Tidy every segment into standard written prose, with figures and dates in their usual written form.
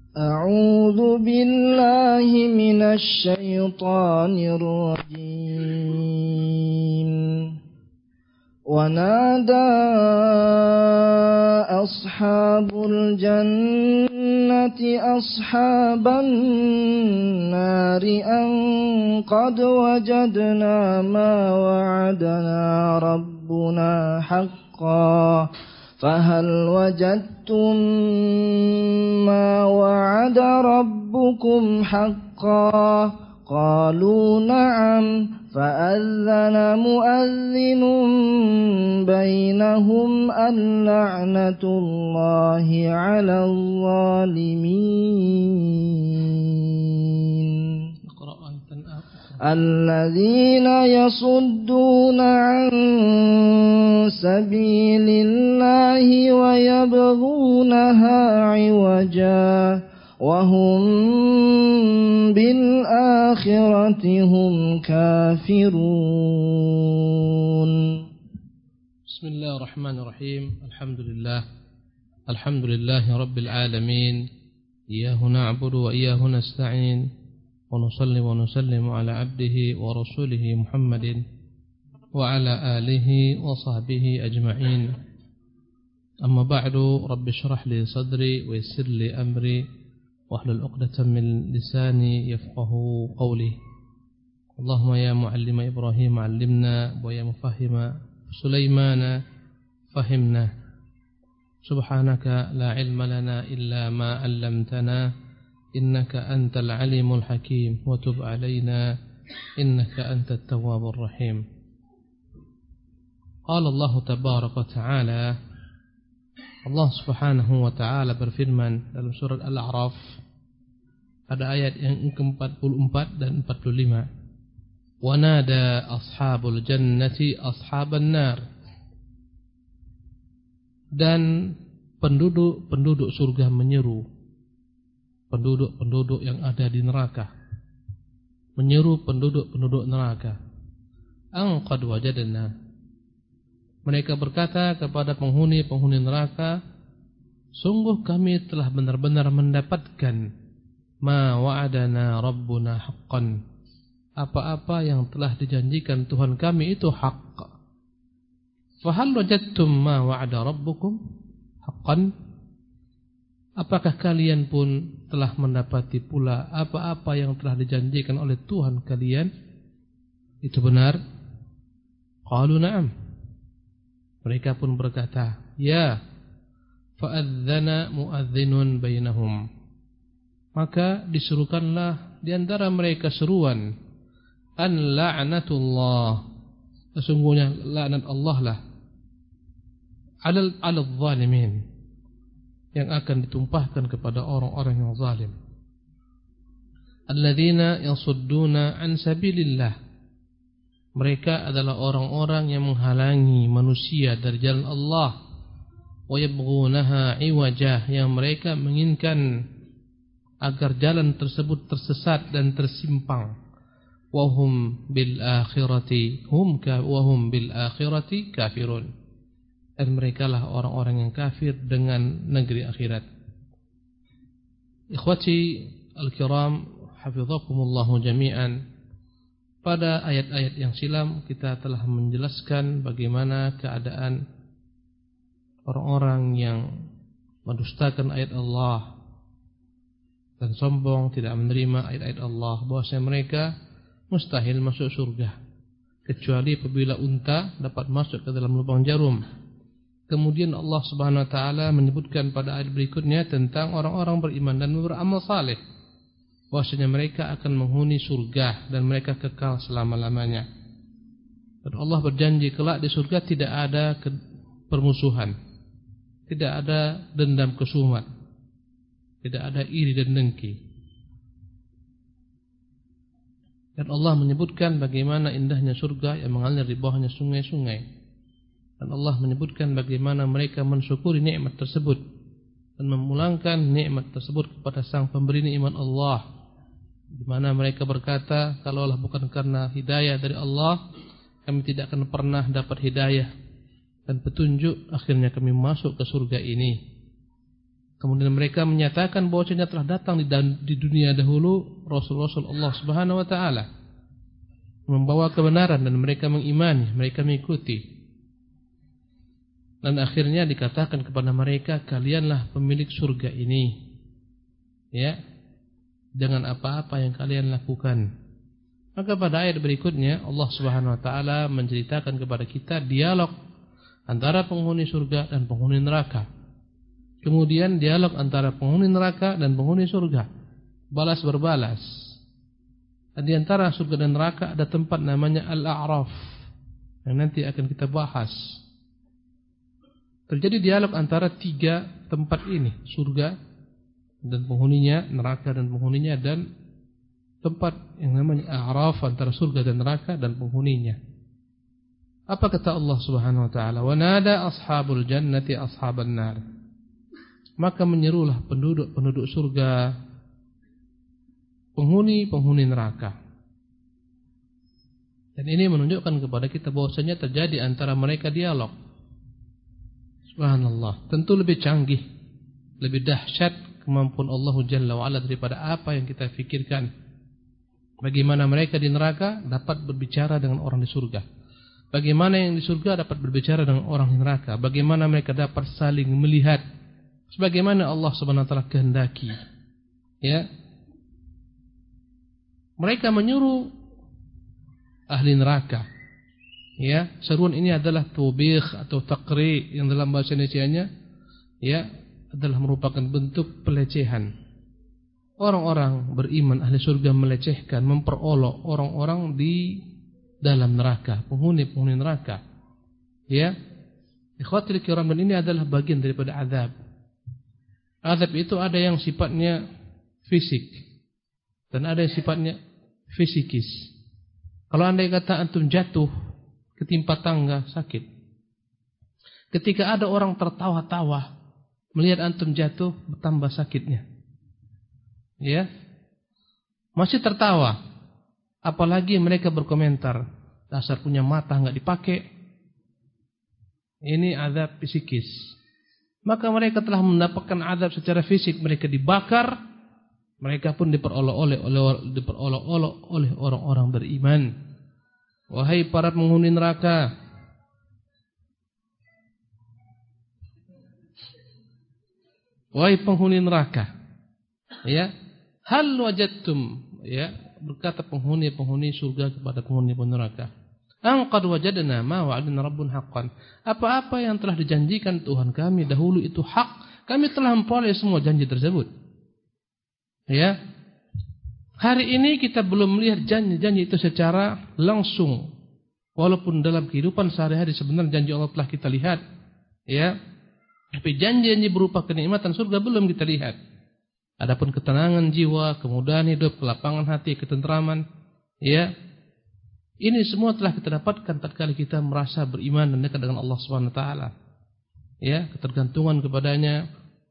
أعوذ بالله من الشيطان الرجيم ونادى أصحاب الجنة أصحاب النار أن قد وجدنا ما وعدنا ربنا حقا فهل وجدتم ما وعد ربكم حقا قالوا نعم فأذن مؤذن بينهم اللعنة الله على الظالمين الذين يصدون عن سبيل الله ويبغونها عوجا وهم بالآخرة هم كافرون. بسم الله الرحمن الرحيم. الحمد لله رب العالمين، إياه نعبد وإياه نستعين، ونصلي ونسلم على عبده ورسوله محمد وعلى آله وصحبه أجمعين. أما بعد، رب اشرح لي صدري ويسر لي أمري واحلل عقدة من لساني يفقه قولي. اللهم يا معلم إبراهيم علمنا، ويا مفهم سليمان فهمنا. سبحانك لا علم لنا إلا ما علمتنا إنك أنت العليم الحكيم، وتب علينا إنك أنت التواب الرحيم. قال الله تبارك وتعالى، Allah subhanahu wa ta'ala berfirman dalam surat Al-A'raf pada ayat yang ke-44 dan 45. Wanada ashabul jannati ashaban nar. Dan penduduk surga menyeru penduduk yang ada di neraka, menyeru penduduk neraka. An qad wajadna. Mereka berkata kepada penghuni neraka, sungguh kami telah benar-benar mendapatkan ma wa'adana rabbuna haqqan, apa-apa yang telah dijanjikan Tuhan kami itu hak. Fahal wajadtum ma wa'ada rabbukum haqqan? Apakah kalian pun telah mendapati pula apa-apa yang telah dijanjikan oleh Tuhan kalian itu benar? Qalu na'am. Mereka pun berkata, ya. Fa'adzana mu'adzinun bainahum. Maka disuruhkanlah di antara mereka seruan, an la'natullah, sesungguhnya laknat Allah lah, alal zalimin, yang akan ditumpahkan kepada orang-orang yang zalim. Alladzina yasudduna an sabilillah. Mereka adalah orang-orang yang menghalangi manusia dari jalan Allah. Wa yabghunaha iwajah, yang mereka menginginkan agar jalan tersebut tersesat dan tersimpang. Wa hum bil akhirati kafirun. Dan mereka lah orang-orang yang kafir dengan negeri akhirat. Ikhwati al-kiram, hafizakumullahu jami'an. Pada ayat-ayat yang silam kita telah menjelaskan bagaimana keadaan orang-orang yang mendustakan ayat Allah dan sombong, tidak menerima ayat-ayat Allah, bahwasanya mereka mustahil masuk surga kecuali apabila unta dapat masuk ke dalam lubang jarum. Kemudian Allah Subhanahu wa taala menyebutkan pada ayat berikutnya tentang orang-orang beriman dan beramal saleh, bahwasanya mereka akan menghuni surga dan mereka kekal selama-lamanya. Dan Allah berjanji kelak di surga tidak ada permusuhan, tidak ada dendam kesumat, tidak ada iri dan dengki. Dan Allah menyebutkan bagaimana indahnya surga yang mengalir di bawahnya sungai-sungai. Dan Allah menyebutkan bagaimana mereka mensyukuri nikmat tersebut dan memulangkan nikmat tersebut kepada sang pemberi nikmat Allah, di mana mereka berkata, kalaulah bukan karena hidayah dari Allah, kami tidak akan pernah dapat hidayah dan petunjuk, akhirnya kami masuk ke surga ini. Kemudian mereka menyatakan bahwasanya telah datang di dunia dahulu Rasul-Rasul Allah Subhanahu wa taala membawa kebenaran dan mereka mengimani, mereka mengikuti. Dan akhirnya dikatakan kepada mereka, kalianlah pemilik surga ini. Ya. Dengan apa-apa yang kalian lakukan. Maka pada ayat berikutnya Allah Subhanahu wa taala menceritakan kepada kita dialog antara penghuni surga dan penghuni neraka. Kemudian dialog antara penghuni neraka dan penghuni surga, balas berbalas. Dan di antara surga dan neraka ada tempat namanya Al-A'raf yang nanti akan kita bahas. Terjadi dialog antara 3 tempat ini, surga dan penghuninya, neraka dan penghuninya, dan tempat yang namanya A'raf antara surga dan neraka dan penghuninya. Apa kata Allah Subhanahu wa taala? Wa nada ashabul jannati ashaban nar. Maka menyerulah penduduk surga penghuni neraka. Dan ini menunjukkan kepada kita bahwasanya terjadi antara mereka dialog. Subhanallah, tentu lebih canggih, lebih dahsyat kemampuan Allah Jalla wa Ala daripada apa yang kita fikirkan. Bagaimana mereka di neraka dapat berbicara dengan orang di surga. Bagaimana yang di surga dapat berbicara dengan orang di neraka. Bagaimana mereka dapat saling melihat sebagaimana Allah Subhanahu wa taala kehendaki. Ya. Mereka menyuruh ahli neraka. Ya, seruan ini adalah tubikh atau taqri yang dalam bahasa Indonesianya ya adalah merupakan bentuk pelecehan. Orang-orang beriman ahli surga melecehkan, memperolok orang-orang di dalam neraka, penghuni neraka. Ya. Ikhwatul kiram, dan ini adalah bagian daripada azab. Azab itu ada yang sifatnya fisik dan ada yang sifatnya fisikis. Kalau andai kata antum jatuh ketimpa tangga, sakit. Ketika ada orang tertawa-tawa melihat antum jatuh, bertambah sakitnya. Ya. Masih tertawa. Apalagi mereka berkomentar, dasar punya mata enggak dipakai. Ini azab fisikis. Maka mereka telah mendapatkan azab secara fisik, mereka dibakar, mereka pun diperolok-olok oleh orang-orang beriman. Wahai para penghuni neraka, wahai penghuni neraka, ya, hal wajadtum, ya, berkata penghuni surga kepada penghuni neraka, qad wajadna ma wa'adana rabbun haqqan. Apa-apa yang telah dijanjikan Tuhan kami dahulu itu hak. Kami telah memperoleh semua janji tersebut. Ya. Hari ini kita belum melihat janji-janji itu secara langsung. Walaupun dalam kehidupan sehari-hari sebenarnya janji Allah telah kita lihat. Ya. Tapi janji-janji berupa kenikmatan surga belum kita lihat. Adapun ketenangan jiwa, kemudahan hidup, kelapangan hati, ketentraman, ya. Ini semua telah kita dapatkan tatkala kita merasa beriman dan dekat dengan Allah Subhanahu wa taala. Ya, ketergantungan kepadanya,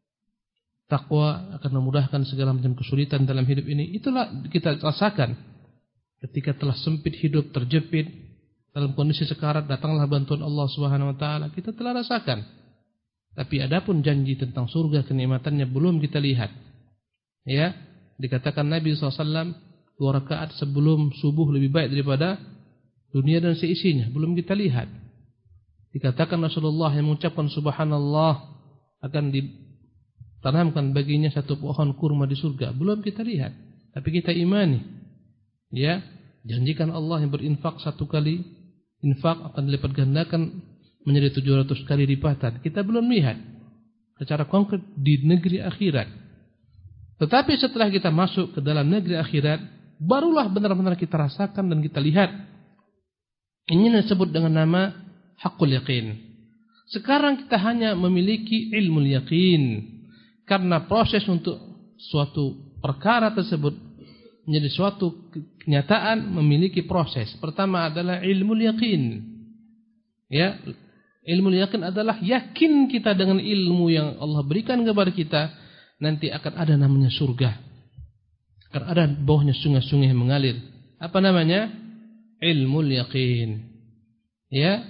takwa akan memudahkan segala macam kesulitan dalam hidup ini. Itulah kita rasakan. Ketika telah sempit hidup, terjepit dalam kondisi sekarat, datanglah bantuan Allah Subhanahu wa taala. Kita telah rasakan. Tapi adapun janji tentang surga kenikmatannya belum kita lihat. Ya, dikatakan Nabi SAW 2 rakaat sebelum subuh lebih baik daripada dunia dan seisinya, belum kita lihat. Dikatakan Rasulullah yang mengucapkan subhanallah akan ditanamkan baginya satu pohon kurma di surga, belum kita lihat. Tapi kita imani. Ya, janjikan Allah yang berinfak 1 kali infak akan dilipat gandakan menjadi 700 kali lipatan. Kita belum lihat secara konkret di negeri akhirat. Tetapi setelah kita masuk ke dalam negeri akhirat, barulah benar-benar kita rasakan dan kita lihat. Ini disebut dengan nama haqqul yaqin. Sekarang kita hanya memiliki ilmu yaqin. Karena proses untuk suatu perkara tersebut menjadi suatu kenyataan memiliki proses. Pertama adalah ilmu yaqin. Ya, ilmu yaqin adalah yakin kita dengan ilmu yang Allah berikan kepada kita nanti akan ada namanya surga. Akan ada bawahnya sungai-sungai yang mengalir. Apa namanya? Ilmu yaqin. Ya.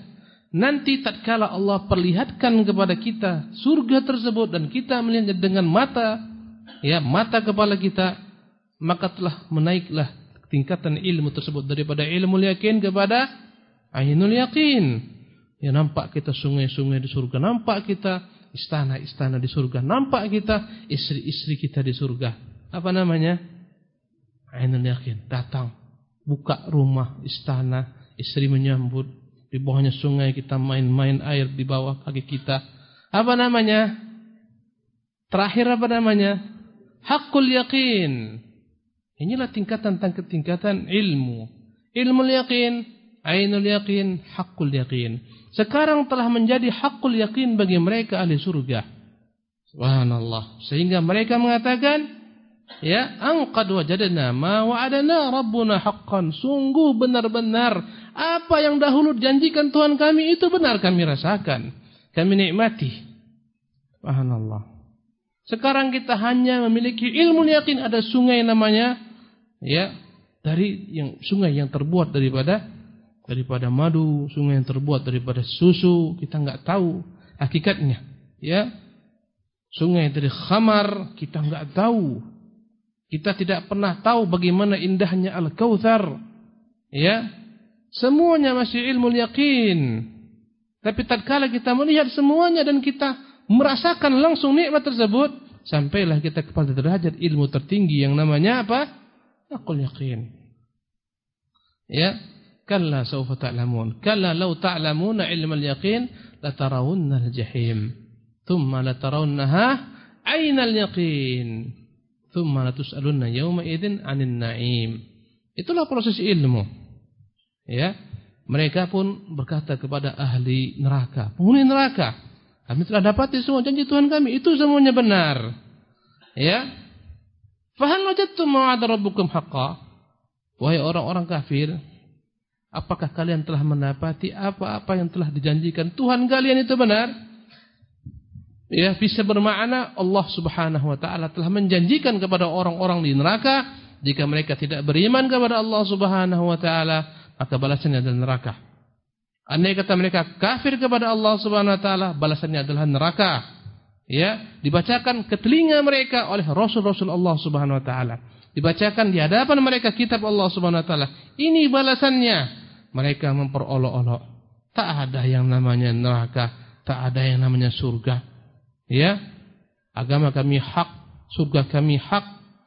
nanti tatkala Allah perlihatkan kepada kita surga tersebut dan kita melihatnya dengan mata, ya, mata kepala kita, maka telah menaiklah tingkatan ilmu tersebut daripada ilmu yakin kepada ainul yakin. Ya, nampak kita sungai-sungai di surga, nampak kita istana-istana di surga, nampak kita istri-istri kita di surga. Apa namanya? Ainul yakin. Datang, buka rumah, istana, istri menyambut, di bawahnya sungai, kita main-main air di bawah kaki kita. Apa namanya? Terakhir apa namanya? Haqqul yakin. Inilah tingkatan ilmu. Ilmu yakin, ainul yakin, haqqul yakin. Sekarang telah menjadi haqqul yakin bagi mereka ahli surga. Subhanallah. Sehingga mereka mengatakan, ya, qad wajadna ma wa'adana rabbuna haqqan. Sungguh benar-benar apa yang dahulu dijanjikan Tuhan kami itu benar kami rasakan, kami nikmati. Subhanallah. Sekarang kita hanya memiliki ilmu yakin, ada sungai namanya, ya, dari yang sungai yang terbuat daripada madu, sungai yang terbuat daripada susu, kita enggak tahu hakikatnya, ya. Sungai dari khamar, kita enggak tahu. Kita tidak pernah tahu bagaimana indahnya Al-Kautsar, ya. Semuanya masih ilmu yakin. Tapi tatkala kita melihat semuanya dan kita merasakan langsung nikmat tersebut, sampailah kita kepada derajat ilmu tertinggi yang namanya apa? Haqqul yakin. Ya, kalla sawfa ta'lamun. Kalla law ta'lamuna ilmal yaqin latarawunna al-jahim. Thumma latarawunnaha 'ainal yaqin. Thumma latus'alunna yawma idzin 'anil na'im. Itulah proses ilmu. Ya, mereka pun berkata kepada ahli neraka, penghuni neraka, kami telah dapati semua janji Tuhan kami, itu semuanya benar. Ya. Fahal wajadtum ma wa'ada rabbukum haqqan? Wahai orang-orang kafir, apakah kalian telah mendapati apa-apa yang telah dijanjikan Tuhan kalian itu benar? Ya, bisa bermakna Allah Subhanahu wa taala telah menjanjikan kepada orang-orang di neraka, jika mereka tidak beriman kepada Allah Subhanahu wa taala, maka balasannya adalah neraka. Andai kata mereka kafir kepada Allah Subhanahu wa taala, balasannya adalah neraka. Ya, dibacakan ke telinga mereka oleh rasul-rasul Allah Subhanahu wa taala. Dibacakan di hadapan mereka kitab Allah Subhanahu wa taala. Ini balasannya. Mereka memperolok-olok. Tak ada yang namanya neraka, tak ada yang namanya surga. Ya. Agama kami hak, surga kami hak.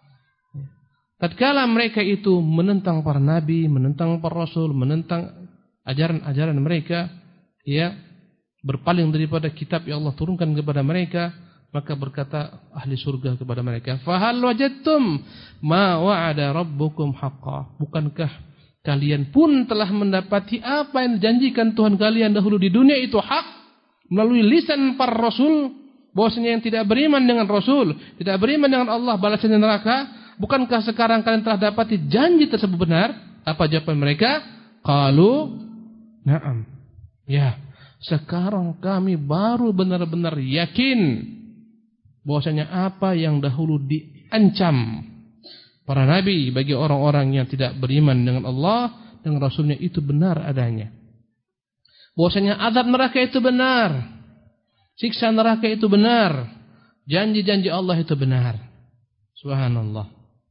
Tatkala mereka itu menentang para nabi, menentang para rasul, menentang ajaran-ajaran mereka, ya, berpaling daripada kitab yang Allah turunkan kepada mereka, maka berkata ahli surga kepada mereka, "Fahal wajadtum ma wa'ada rabbukum haqqan?" Bukankah kalian pun telah mendapati apa yang dijanjikan Tuhan kalian dahulu di dunia itu hak melalui lisan para rasul, bahwasanya yang tidak beriman dengan rasul, tidak beriman dengan Allah, balasannya neraka? Bukankah sekarang kalian telah dapati janji tersebut benar? Apa jawaban mereka? Qalu na'am. Ya, sekarang kami baru benar-benar yakin bahwasanya apa yang dahulu diancam para nabi bagi orang-orang yang tidak beriman dengan Allah dan Rasulnya itu benar adanya. Bahwasanya azab neraka itu benar, siksa neraka itu benar, janji-janji Allah itu benar. Subhanallah.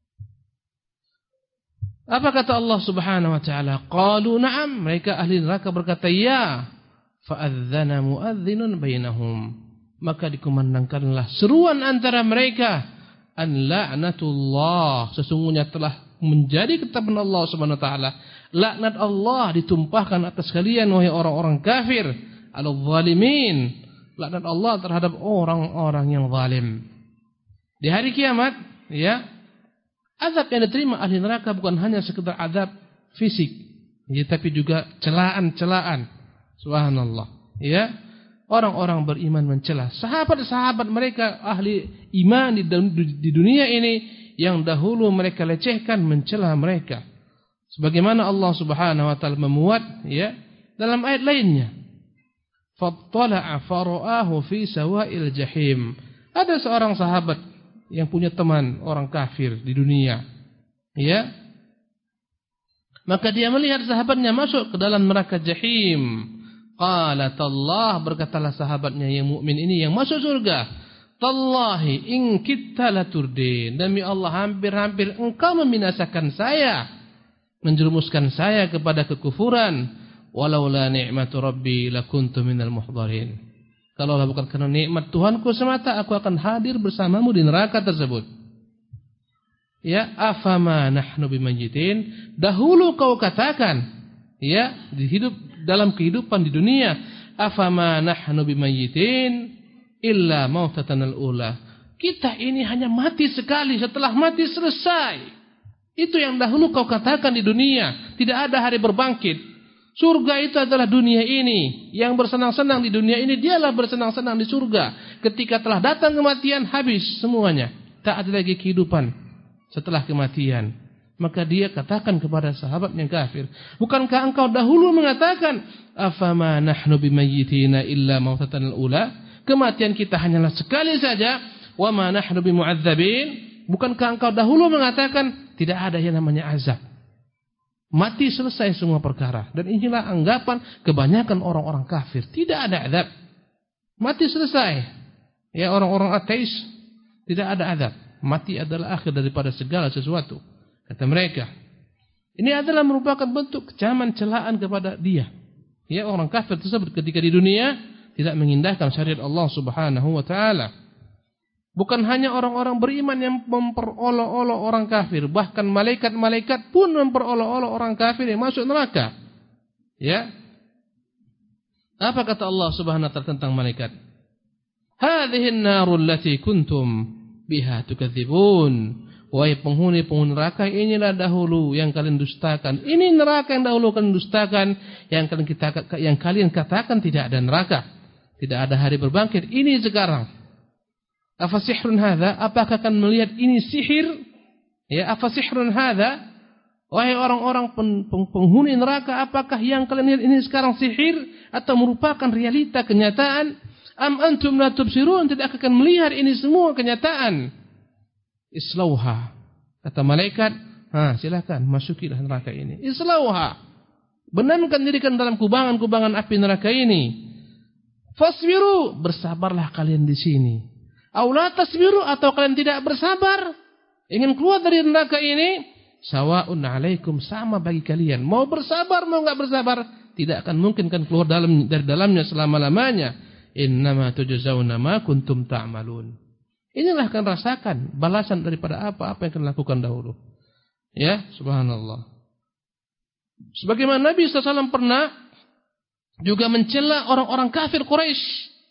Apa kata Allah Subhanahu wa taala? Qalu na'am. Mereka ahli neraka berkata ya. Fa'adzana mu'adzinun bainahum. Maka dikumandangkanlah seruan antara mereka, an la'natullah, sesungguhnya telah menjadi ketetapan Allah Subhanahu wa taala, laknat Allah ditumpahkan atas kalian wahai orang-orang kafir, al-zalimin, laknat Allah terhadap orang-orang yang zalim. Di hari kiamat, ya, azab yang diterima ahli neraka bukan hanya sekedar azab fisik, ya, tapi juga celaan-celaan. Subhanallah. Ya, orang-orang beriman mencela sahabat-sahabat mereka ahli iman di dunia ini yang dahulu mereka lecehkan, mencela mereka. Sebagaimana Allah Subhanahu wa taala memuat, ya, dalam ayat lainnya. Fattala'a fara'ahu fi sawa'il jahim. Ada seorang sahabat yang punya teman orang kafir di dunia, ya. Maka dia melihat sahabatnya masuk ke dalam neraka jahim. Qala tallah, berkatalah sahabatnya yang mukmin ini yang masuk surga, tallahi in kitta laturdin, demi Allah hampir-hampir engkau membinasakan saya, menjerumuskan saya kepada kekufuran. Walaula ni'matu rabbi lakuntu minal muhdharin. Kalaulah bukan karena nikmat Tuhanku semata, aku akan hadir bersamamu di neraka tersebut. Ya, afama nahnu bimayyitin, dahulu kau katakan, ya, dalam kehidupan di dunia, afama nahnu bimayyitin illa mautatanal ula. Kita ini hanya mati sekali, setelah mati selesai. Itu yang dahulu kau katakan di dunia, tidak ada hari berbangkit. Surga itu adalah dunia ini. Yang bersenang-senang di dunia ini, dialah bersenang-senang di surga. Ketika telah datang kematian, habis semuanya. Tak ada lagi kehidupan setelah kematian. Maka dia katakan kepada sahabat yang kafir, bukankah engkau dahulu mengatakan, afama nahnu bimayyitina illa mautatanal ula? Kematian kita hanyalah sekali saja. Wa ma nahnu bimu'adzabin. Bukankah engkau dahulu mengatakan tidak ada yang namanya azab? Mati selesai semua perkara. Dan inilah anggapan kebanyakan orang-orang kafir. Tidak ada azab. Mati selesai. Ya, orang-orang ateis, tidak ada azab. Mati adalah akhir daripada segala sesuatu. Kata mereka, ini adalah merupakan bentuk kecaman, celaan kepada dia. Ya, orang kafir tersebut ketika di dunia tidak mengindahkan syariat Allah Subhanahu wa taala. Bukan hanya orang-orang beriman yang memperolok-olok orang kafir, bahkan malaikat-malaikat pun memperolok-olok orang kafir yang masuk neraka. Ya. Apa kata Allah Subhanahu wa taala tentang malaikat? Hadhihi an-narul lati kuntum biha tukadzibun. Wahai penghuni-penghuni neraka, inilah dahulu yang kalian dustakan. Ini neraka yang dahulu kalian dustakan, yang kalian katakan tidak ada neraka, tidak ada hari berbangkit. Ini sekarang. Afasihrun hadza? Apakah akan melihat ini sihir? Ya, afasihrun hadza? Wahai orang-orang penghuni neraka, apakah yang kalian lihat ini sekarang sihir atau merupakan realita kenyataan? Am antum la tubsirun? Tidak akan melihat ini semua kenyataan. Islauha, kata malaikat, silakan masukilah neraka ini. Islauha, benamkan dirikan dalam kubangan-kubangan api neraka ini. Fasbiru, bersabarlah kalian di sini. Aula tasbiru, atau kalian tidak bersabar, ingin keluar dari neraka ini, sawaun alaikum, sama bagi kalian. Mau bersabar, mau enggak bersabar, tidak akan mungkin kan keluar dari dalamnya selama-lamanya. Innama tujzauna ma kuntum ta'malun. Inilah akan rasakan balasan daripada apa-apa yang kalian lakukan dahulu. Ya, subhanallah. Sebagaimana Nabi SAW pernah juga mencela orang-orang kafir Quraisy.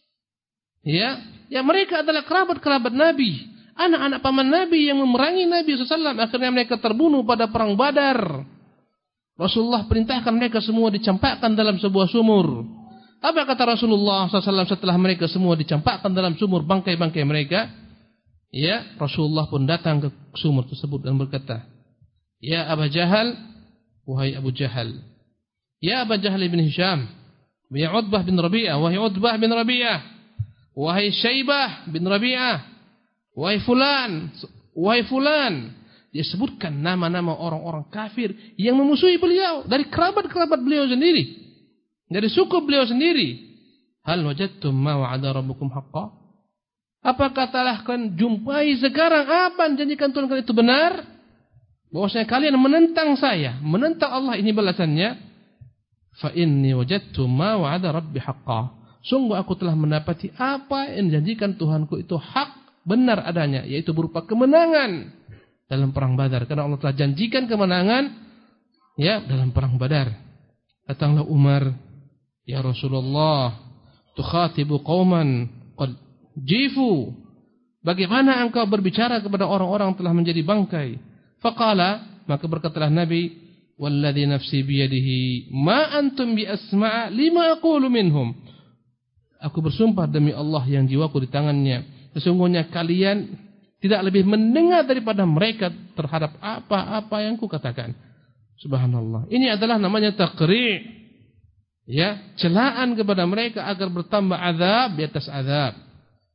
Ya, mereka adalah kerabat-kerabat Nabi, anak-anak paman Nabi yang memerangi Nabi SAW. Akhirnya mereka terbunuh pada perang Badar. Rasulullah perintahkan mereka semua dicampakkan dalam sebuah sumur. Apa kata Rasulullah SAW setelah mereka semua dicampakkan dalam sumur, bangkai-bangkai mereka? Ya, Rasulullah pun datang ke sumur tersebut dan berkata, ya Abu Jahal, wahai Abu Jahal. Ya Abu Jahal bin Hisham, ya Utbah bin Rabi'ah, wahai Utbah bin Rabi'ah. Wahai Syaibah bin Rabi'ah, wahai fulan, wahai fulan. Dia sebutkan nama-nama orang-orang kafir yang memusuhi beliau, dari kerabat-kerabat beliau sendiri, dari suku beliau sendiri. Hal wajadtum ma wa'ada rabbukum haqqan? Apakah telah kalian jumpai sekarang apa yang janjikan Tuhan kalian itu benar? Bahwasanya kalian menentang saya, menentang Allah, ini balasannya. Fa inni wajadtu ma wa'ada rabbi haqqan. Sungguh aku telah mendapati apa yang dijanjikan Tuhanku itu hak, benar adanya, yaitu berupa kemenangan dalam perang Badar. Karena Allah telah janjikan kemenangan, ya, dalam perang Badar. Datanglah Umar, ya Rasulullah, tukhatibu qauman qad jifu, bagaimana engkau berbicara kepada orang-orang telah menjadi bangkai? Faqala, maka berkatalah Nabi, walladzi nafsi biyadihi ma antum bi asma'a lima aqulu minhum. Aku bersumpah demi Allah yang jiwaku di tangannya, sesungguhnya kalian tidak lebih mendengar daripada mereka terhadap apa-apa yang kukatakan. Subhanallah. Ini adalah namanya taqri', ya, celaan kepada mereka agar bertambah azab di atas azab.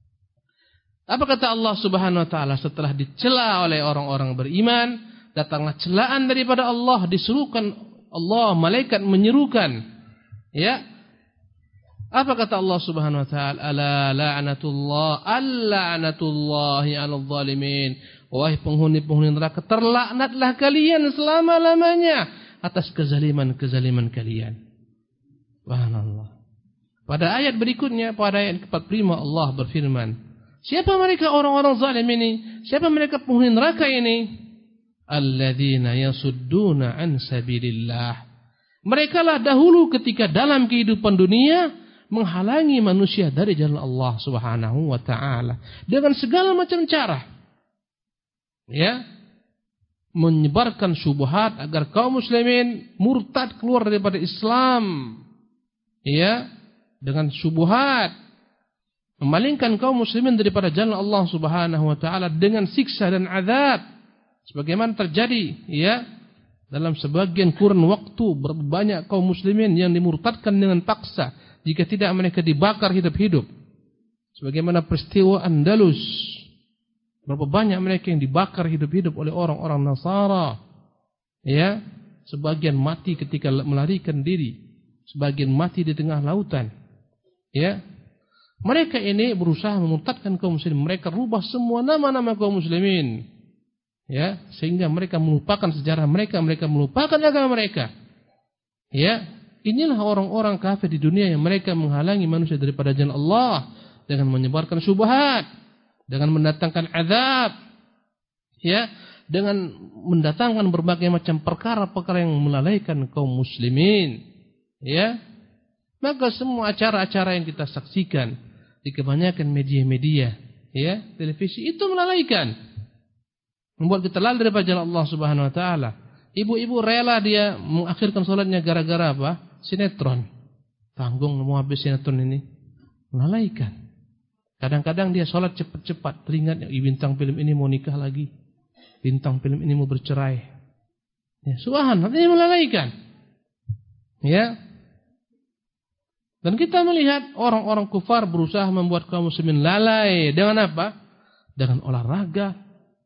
Apa kata Allah Subhanahu wa taala setelah dicela oleh orang-orang beriman? Datanglah celaan daripada Allah, disuruhkan Allah, malaikat menyerukan, ya, Apa kata Allah Subhanahu wa taala? Ala la'natullahi 'alal zalimin. Wahai penghuni-penghuni neraka, terlaknatlah kalian selama-lamanya atas kezaliman-kezaliman kalian. Subhanallah. Pada ayat berikutnya, pada ayat ke-45 Allah berfirman, siapa mereka orang-orang zalim ini? Siapa mereka penghuni neraka ini? Alladzina yasudduna an sabilillah. Merekalah dahulu ketika dalam kehidupan dunia menghalangi manusia dari jalan Allah Subhanahu wa taala dengan segala macam cara. Ya. Menyebarkan syubhat agar kaum muslimin murtad keluar daripada Islam. Ya, dengan syubhat memalingkan kaum muslimin daripada jalan Allah Subhanahu wa taala dengan siksa dan azab. Sebagaimana terjadi ya dalam sebagian kurun waktu banyak kaum muslimin yang dimurtadkan dengan paksa jika tidak mereka dibakar hidup-hidup. Sebagaimana peristiwa Andalus, berapa banyak mereka yang dibakar hidup-hidup oleh orang-orang Nasara. Ya, sebagian mati ketika melarikan diri, sebagian mati di tengah lautan. Ya, mereka ini berusaha memurtadkan kaum muslimin. Mereka rubah semua nama-nama kaum muslimin. Ya, sehingga mereka melupakan sejarah mereka, mereka melupakan agama mereka. Ya, inilah orang-orang kafir di dunia yang mereka menghalangi manusia daripada jalan Allah dengan menyebarkan syubhat, dengan mendatangkan azab, ya, dengan mendatangkan berbagai macam perkara-perkara yang melalaikan kaum muslimin. Ya, maka semua acara-acara yang kita saksikan di kebanyakan media-media, ya, televisi itu melalaikan. Membuat kita lalai daripada jalan Allah Subhanahu wa taala. Ibu-ibu rela dia mengakhirkan salatnya gara-gara apa? Sinetron. Tanggung mau habis sinetron ini. Melalaikan. Kadang-kadang dia salat cepat-cepat, teringat bintang film ini mau nikah lagi. Bintang film ini mau bercerai. Ya, subhanallah, ini melalaikan. Ya. Dan kita melihat orang-orang kufar berusaha membuat kaum muslimin lalai dengan apa? Dengan olahraga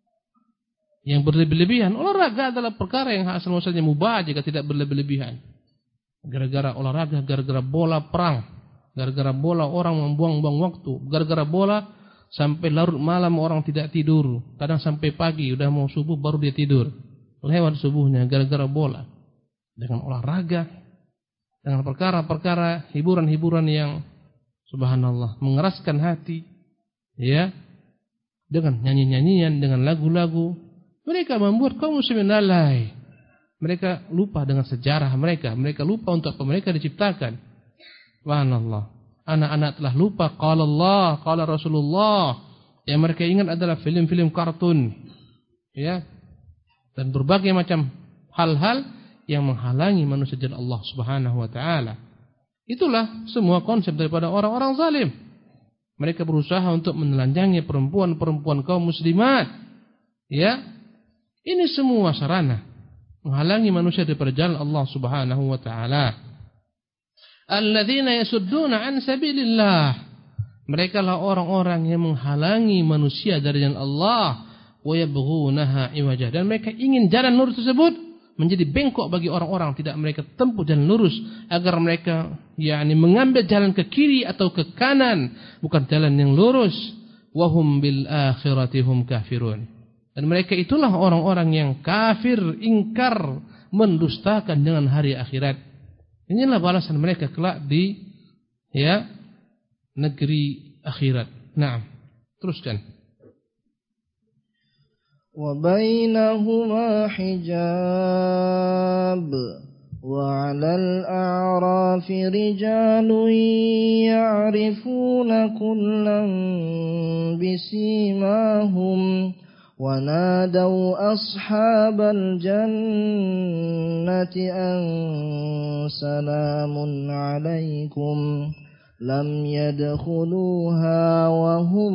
yang berlebih-lebihan. Olahraga adalah perkara yang asal muasalnya mubah jika tidak berlebih-lebihan. Gara-gara olahraga, gara-gara bola perang, gara-gara bola orang membuang-buang waktu, gara-gara bola sampai larut malam orang tidak tidur, kadang sampai pagi udah mau subuh baru dia tidur. Lewat subuhnya gara-gara bola. Dengan olahraga, dengan perkara-perkara hiburan-hiburan yang subhanallah mengeraskan hati, ya, dengan nyanyi-nyanyian, dengan lagu-lagu. Mereka membuat kaum muslimin lalai. Mereka lupa dengan sejarah mereka. Mereka lupa untuk apa mereka diciptakan. Subhanallah. Anak-anak telah lupa qala Allah, qala Rasulullah. Yang mereka ingat adalah film-film kartun. Ya. Dan berbagai macam hal-hal yang menghalangi manusia jalan Allah Subhanahu wa taala. Itulah semua konsep daripada orang-orang zalim. Mereka berusaha untuk menelanjangi perempuan-perempuan kaum muslimat. Ya. Ini semua sarana menghalangi manusia daripada jalan Allah Subhanahu wa taala. Alladzina yasudduna an sabilillah. Mereka lah orang-orang yang menghalangi manusia dari jalan Allah wa yabghunaha iwaja. Dan mereka ingin jalan lurus tersebut menjadi bengkok bagi orang-orang, tidak mereka tempuh jalan lurus agar mereka mengambil jalan ke kiri atau ke kanan, bukan jalan yang lurus. Wa hum bil akhirati hum kafirun. Dan mereka itulah orang-orang yang kafir, ingkar, mendustakan dengan hari akhirat. Inilah balasan mereka kelak di negeri akhirat. Naam. Teruskan. Wa bainahuma hijab wa 'alal a'rafi rijalun ya'rifuna kullan bisimahum ونادوا أصحاب الجنة أن سلام عليكم لم يدخلوها وهم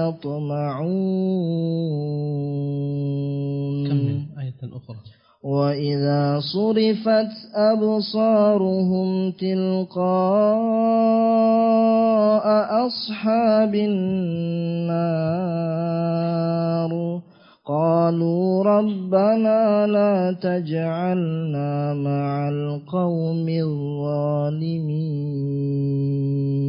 يطمعون. آية أخرى. وإذا صرفت أبصارهم تلقاء أصحاب النار قالوا ربنا لا تجعلنا مع القوم الظالمين.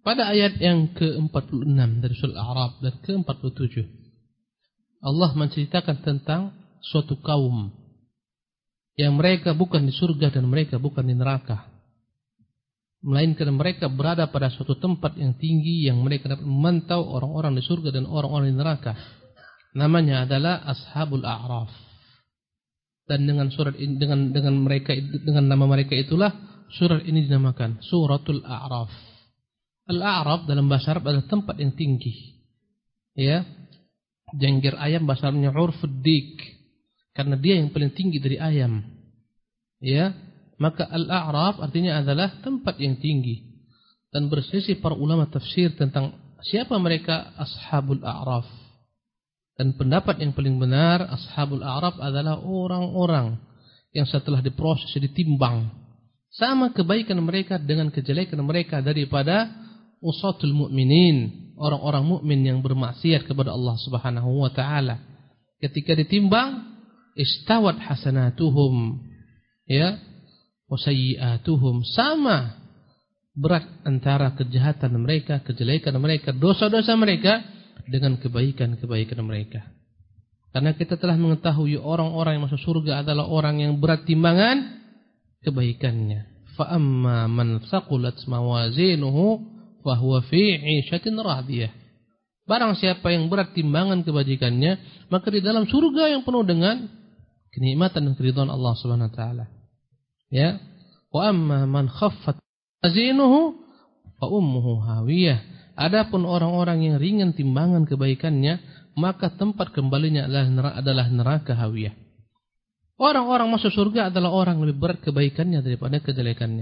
pada ayat yang ke-46 dari surah Al-A'raf dan ke-47, Allah menceritakan tentang suatu kaum yang mereka bukan di surga dan mereka bukan di neraka, melainkan mereka berada pada suatu tempat yang tinggi yang mereka dapat memantau orang-orang di surga dan orang-orang di neraka. Namanya adalah Ashabul A'raf. Dan dengan surat ini, dengan nama mereka itulah surat ini dinamakan Suratul A'raf. Al-A'raf dalam bahasa Arab adalah tempat yang tinggi. Ya. Jengger ayam bahasa Arabnya urfud dik, karena dia yang paling tinggi dari ayam. Ya. Maka Al-A'raf artinya adalah tempat yang tinggi. Dan berselisih para ulama tafsir tentang siapa mereka Ashabul A'raf. Dan pendapat yang paling benar, Ashabul A'raf adalah orang-orang yang setelah diproses, ditimbang, sama kebaikan mereka dengan kejelekan mereka daripada usatul mu'minin, orang-orang mukmin yang bermaksiat kepada Allah Subhanahu wa taala. Ketika ditimbang, istawat hasanatuhum, ya, wa sayyi'atuhum, sama berat antara kejahatan mereka, kejelekan mereka, dosa-dosa mereka dengan kebaikan-kebaikan mereka. Karena kita telah mengetahui orang-orang yang masuk surga adalah orang yang berat timbangan kebaikannya. Fa amma man thaqulat mawazinuhu fa huwa fi 'ishatin radiyah. Barang siapa yang berat timbangan kebajikannya, maka di dalam surga yang penuh dengan kenikmatan dan keridhaan Allah Subhanahu wa taala. Ya. Wa amma man khaffat mawazinuhu fa ummuhu hawiyah. Adapun orang-orang yang ringan timbangan kebaikannya, maka tempat kembalinya adalah neraka hawiyah. Orang-orang masuk surga adalah orang lebih berat kebaikannya daripada kejelekannya.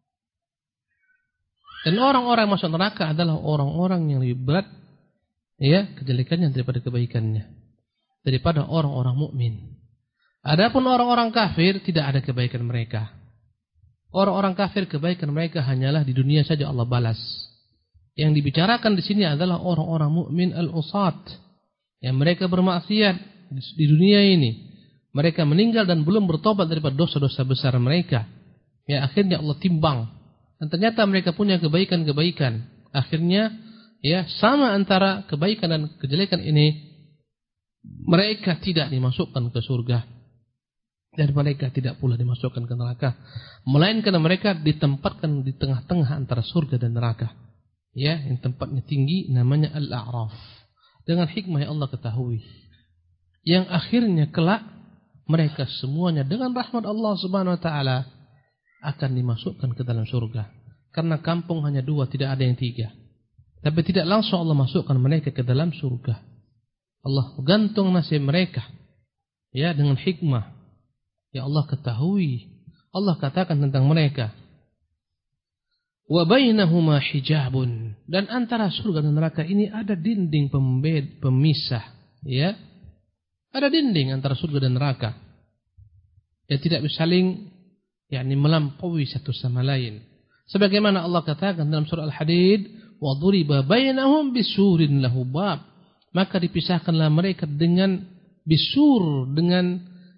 Dan orang-orang masuk neraka adalah orang-orang yang lebih berat, ya, kejelekannya daripada kebaikannya, daripada orang-orang mukmin. Adapun orang-orang kafir tidak ada kebaikan mereka. Orang-orang kafir kebaikan mereka hanyalah di dunia saja Allah balas. Yang dibicarakan di sini adalah orang-orang mukmin al-usat, yang mereka bermaksiat di dunia ini. Mereka meninggal dan belum bertobat daripada dosa-dosa besar mereka. Ya, akhirnya Allah timbang. Dan ternyata mereka punya kebaikan-kebaikan. Akhirnya, ya, sama antara kebaikan dan kejelekan ini, mereka tidak dimasukkan ke surga. Dan mereka tidak pula dimasukkan ke neraka. Melainkan mereka ditempatkan di tengah-tengah antara surga dan neraka. Ya, yang tempatnya tinggi namanya Al-A'raf. Dengan hikmah yang Allah ketahui. Yang akhirnya kelak mereka semuanya dengan rahmat Allah Subhanahu wa taala akan dimasukkan ke dalam surga. Karena kampung hanya dua, tidak ada yang tiga. Tapi tidak langsung Allah masukkan mereka ke dalam surga. Allah gantung nasib mereka. Ya, dengan hikmah yang Allah ketahui. Allah katakan tentang mereka, wa bainahuma hijabun, dan antara surga dan neraka ini ada dinding pemisah, ya. Ada dinding antara surga dan neraka. Ya, tidak bisa saling melampaui satu sama lain. Sebagaimana Allah katakan dalam surah Al-Hadid, wa duriba bainahum bisurin lahu bab, maka dipisahkanlah mereka dengan bisur, dengan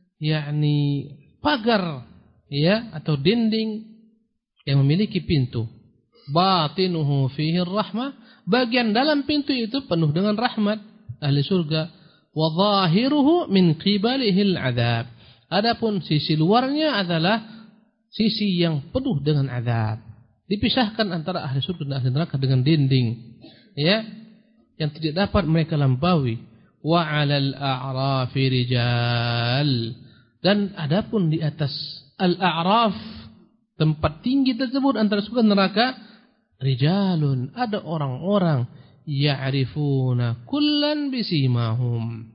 pagar, ya, atau dinding yang memiliki pintu. Batinuhu fihi rahmah, bagian dalam pintu itu penuh dengan rahmat ahli surga. Wa zahiruhu min qibalihi al-'adzab, adapun sisi luarnya adalah sisi yang penuh dengan azab. Dipisahkan antara ahli surga dan ahli neraka dengan dinding, ya, yang tidak dapat mereka lampaui. Wa 'alal a'rafi rijal, dan adapun di atas al-a'raf, tempat tinggi tersebut antara surga dan neraka, rijalun, ada orang-orang, ya'rifuna kullan bisimahum,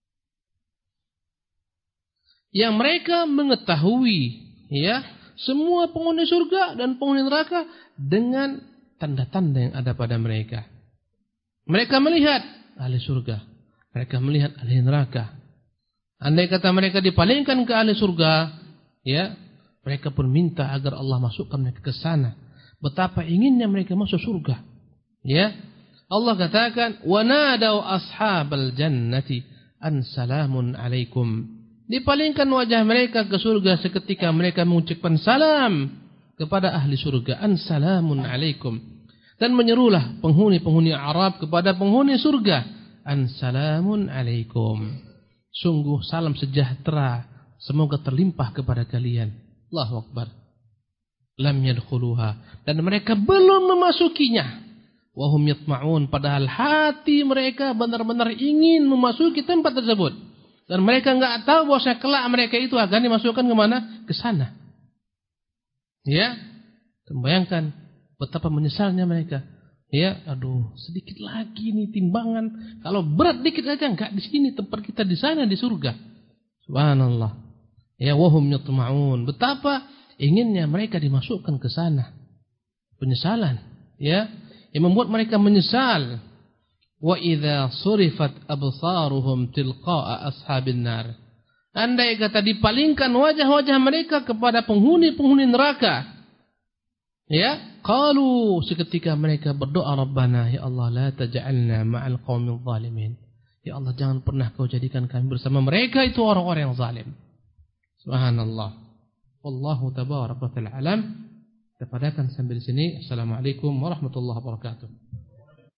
yang mereka mengetahui, ya, semua penghuni surga dan penghuni neraka dengan tanda-tanda yang ada pada mereka. Mereka melihat ahli surga, mereka melihat ahli neraka. Andai kata mereka dipalingkan ke ahli surga, ya, mereka pun minta agar Allah masukkan mereka ke sana. Betapa inginnya mereka masuk surga. Ya. Allah katakan, "Wa nadau ashabal jannati an salamun alaikum." Dipalingkan wajah mereka ke surga seketika mereka mengucapkan salam kepada ahli surga, an salamun alaikum. Dan menyerulah penghuni-penghuni Arab kepada penghuni surga, Assalamun alaikum. Sungguh salam sejahtera, semoga terlimpah kepada kalian. Allahu Akbar. Lam yadkhuluha. Dan mereka belum memasukinya. Wahum yatma'un. Padahal hati mereka benar-benar ingin memasuki tempat tersebut. Dan mereka enggak tahu bahwa kelak mereka itu akan dimasukkan ke mana? Ke sana. Ya. Bayangkan betapa menyesalnya mereka. Ya, aduh, sedikit lagi nih timbangan. Kalau berat dikit aja enggak di sini, tempat kita di sana di surga. Subhanallah. Ya, wahum yatma'un. Betapa inginnya mereka dimasukkan ke sana. Penyesalan, ya, yang membuat mereka menyesal. Wa idza surifat absaruhum tilqa'a ashabin nar. Andai kata dipalingkan wajah-wajah mereka kepada penghuni-penghuni neraka. Ya, qalu, seketika mereka berdoa, Rabbana, ya Allah, la taj'alna ma'al qaumil zalimin. Ya Allah, jangan pernah kau jadikan kami bersama mereka itu orang-orang yang zalim. Subhanallah. Wallahu tabaraka wa ta'ala alam. Kita padakan sambil sini. Assalamualaikum warahmatullahi wabarakatuh.